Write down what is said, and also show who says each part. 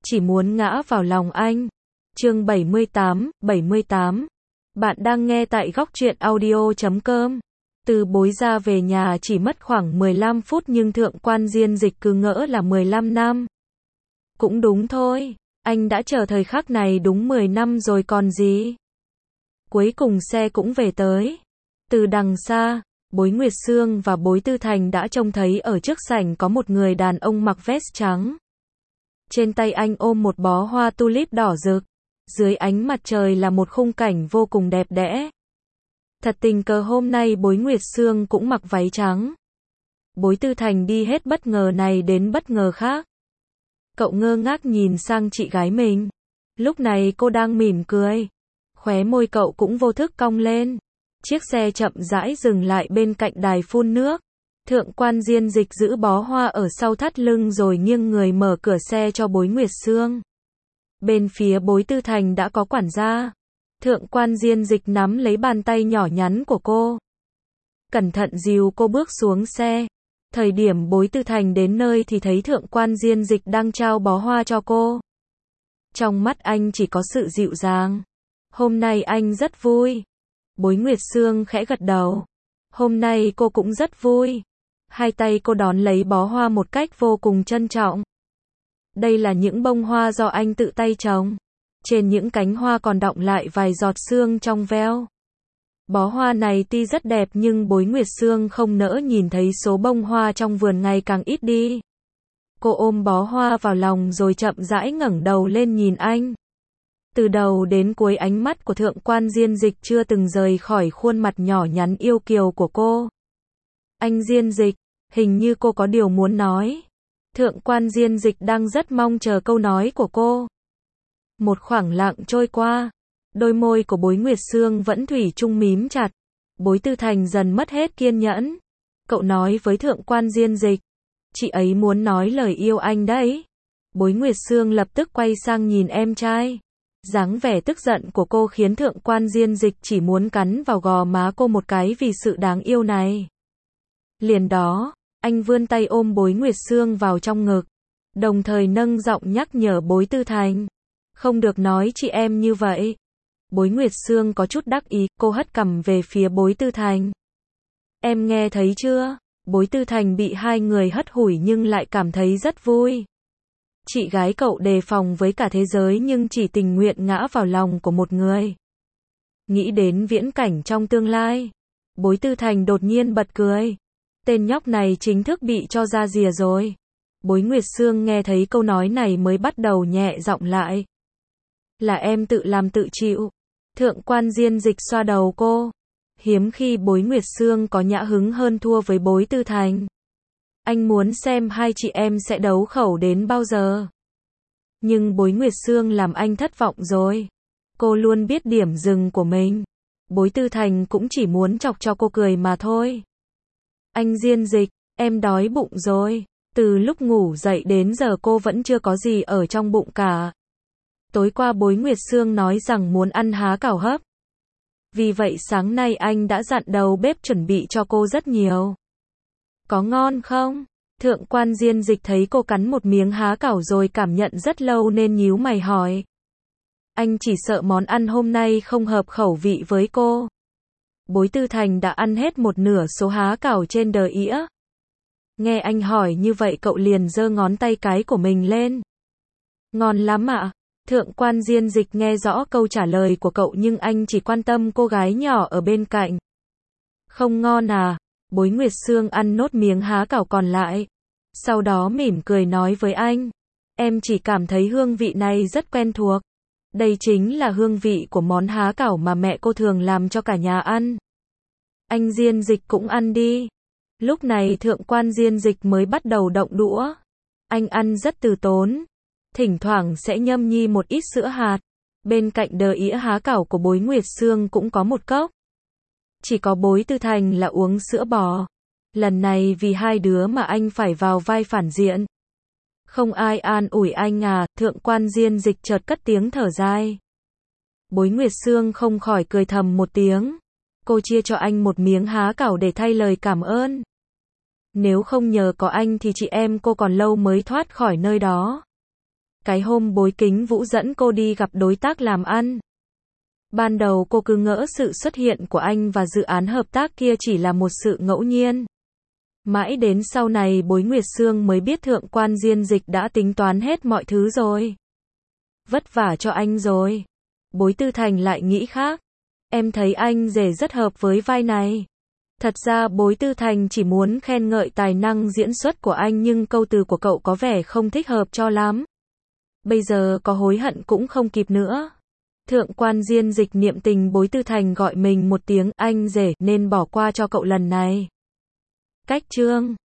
Speaker 1: chỉ muốn ngã vào lòng anh. Chương 78. Bạn đang nghe tại góc truyện audio.com. Từ Bối ra về nhà chỉ mất khoảng 15 phút nhưng Thượng quan Diên Dịch cứ ngỡ là 15 năm. Cũng đúng thôi, anh đã chờ thời khắc này đúng 10 năm rồi còn gì. Cuối cùng xe cũng về tới. Từ đằng xa, Bối Nguyệt Sương và Bối Tư Thành đã trông thấy ở trước sảnh có một người đàn ông mặc vest trắng. Trên tay anh ôm một bó hoa tulip đỏ rực. Dưới ánh mặt trời là một khung cảnh vô cùng đẹp đẽ. Thật tình cờ hôm nay Bối Nguyệt Sương cũng mặc váy trắng. Bối Tư Thành đi hết bất ngờ này đến bất ngờ khác. Cậu ngơ ngác nhìn sang chị gái mình. Lúc này cô đang mỉm cười. Khóe môi cậu cũng vô thức cong lên. Chiếc xe chậm rãi dừng lại bên cạnh đài phun nước. Thượng quan Diên Dịch giữ bó hoa ở sau thắt lưng rồi nghiêng người mở cửa xe cho Bối Nguyệt Sương. Bên phía Bối Tư Thành đã có quản gia. Thượng quan Diên Dịch nắm lấy bàn tay nhỏ nhắn của cô. Cẩn thận dìu cô bước xuống xe. Thời điểm Bối Tư Thành đến nơi thì thấy Thượng quan Diên Dịch đang trao bó hoa cho cô. Trong mắt anh chỉ có sự dịu dàng. Hôm nay anh rất vui. Bối Nguyệt Sương khẽ gật đầu. Hôm nay cô cũng rất vui. Hai tay cô đón lấy bó hoa một cách vô cùng trân trọng. Đây là những bông hoa do anh tự tay trồng. Trên những cánh hoa còn đọng lại vài giọt sương trong veo. Bó hoa này tuy rất đẹp nhưng Bối Nguyệt Sương không nỡ nhìn thấy số bông hoa trong vườn ngày càng ít đi. Cô ôm bó hoa vào lòng rồi chậm rãi ngẩng đầu lên nhìn anh. Từ đầu đến cuối ánh mắt của Thượng quan Diên Dịch chưa từng rời khỏi khuôn mặt nhỏ nhắn yêu kiều của cô. Anh Diên Dịch, hình như cô có điều muốn nói. Thượng quan Diên Dịch đang rất mong chờ câu nói của cô. Một khoảng lặng trôi qua. Đôi môi của Bối Nguyệt Sương vẫn thủy chung mím chặt. Bối Tư Thành dần mất hết kiên nhẫn. Cậu nói với Thượng quan Diên Dịch. Chị ấy muốn nói lời yêu anh đấy. Bối Nguyệt Sương lập tức quay sang nhìn em trai. Dáng vẻ tức giận của cô khiến Thượng quan Diên Dịch chỉ muốn cắn vào gò má cô một cái vì sự đáng yêu này. Liền đó, anh vươn tay ôm Bối Nguyệt Sương vào trong ngực. Đồng thời nâng giọng nhắc nhở Bối Tư Thành. Không được nói chị em như vậy. Bối Nguyệt Sương có chút đắc ý, cô hất cằm về phía Bối Tư Thành. Em nghe thấy chưa? Bối Tư Thành bị hai người hất hủi nhưng lại cảm thấy rất vui. Chị gái cậu đề phòng với cả thế giới nhưng chỉ tình nguyện ngã vào lòng của một người. Nghĩ đến viễn cảnh trong tương lai. Bối Tư Thành đột nhiên bật cười. Tên nhóc này chính thức bị cho ra rìa rồi. Bối Nguyệt Sương nghe thấy câu nói này mới bắt đầu nhẹ giọng lại. Là em tự làm tự chịu. Thượng quan Diên Dịch xoa đầu cô. Hiếm khi Bối Nguyệt Sương có nhã hứng hơn thua với Bối Tư Thành. Anh muốn xem hai chị em sẽ đấu khẩu đến bao giờ. Nhưng Bối Nguyệt Sương làm anh thất vọng rồi. Cô luôn biết điểm dừng của mình. Bối Tư Thành cũng chỉ muốn chọc cho cô cười mà thôi. Anh Diên Dịch, em đói bụng rồi. Từ lúc ngủ dậy đến giờ cô vẫn chưa có gì ở trong bụng cả. Tối qua Bối Nguyệt Sương nói rằng muốn ăn há cảo hấp. Vì vậy sáng nay anh đã dặn đầu bếp chuẩn bị cho cô rất nhiều. Có ngon không? Thượng quan Diên Dịch thấy cô cắn một miếng há cảo rồi cảm nhận rất lâu nên nhíu mày hỏi. Anh chỉ sợ món ăn hôm nay không hợp khẩu vị với cô. Bối Tư Thành đã ăn hết một nửa số há cảo trên đờ ĩa. Nghe anh hỏi như vậy cậu liền giơ ngón tay cái của mình lên. Ngon lắm ạ. Thượng quan Diên Dịch nghe rõ câu trả lời của cậu nhưng anh chỉ quan tâm cô gái nhỏ ở bên cạnh. Không ngon à? Bối Nguyệt Sương ăn nốt miếng há cảo còn lại. Sau đó mỉm cười nói với anh. Em chỉ cảm thấy hương vị này rất quen thuộc. Đây chính là hương vị của món há cảo mà mẹ cô thường làm cho cả nhà ăn. Anh Diên Dịch cũng ăn đi. Lúc này Thượng quan Diên Dịch mới bắt đầu động đũa. Anh ăn rất từ tốn. Thỉnh thoảng sẽ nhâm nhi một ít sữa hạt. Bên cạnh đờ ĩa há cảo của Bối Nguyệt Sương cũng có một cốc. Chỉ có Bối Tư Thành là uống sữa bò. Lần này vì hai đứa mà anh phải vào vai phản diện. Không ai an ủi anh à, Thượng quan Diên Dịch chợt cất tiếng thở dài. Bối Nguyệt Sương không khỏi cười thầm một tiếng. Cô chia cho anh một miếng há cảo để thay lời cảm ơn. Nếu không nhờ có anh thì chị em cô còn lâu mới thoát khỏi nơi đó. Cái hôm Bối Kính Vũ dẫn cô đi gặp đối tác làm ăn. Ban đầu cô cứ ngỡ sự xuất hiện của anh và dự án hợp tác kia chỉ là một sự ngẫu nhiên. Mãi đến sau này Bối Nguyệt Sương mới biết Thượng quan Diên Dịch đã tính toán hết mọi thứ rồi. Vất vả cho anh rồi. Bối Tư Thành lại nghĩ khác. Em thấy anh rể rất hợp với vai này. Thật ra Bối Tư Thành chỉ muốn khen ngợi tài năng diễn xuất của anh nhưng câu từ của cậu có vẻ không thích hợp cho lắm. Bây giờ có hối hận cũng không kịp nữa. Thượng quan Diên Dịch niệm tình Bối Tư Thành gọi mình một tiếng anh rể nên bỏ qua cho cậu lần này. Cách chương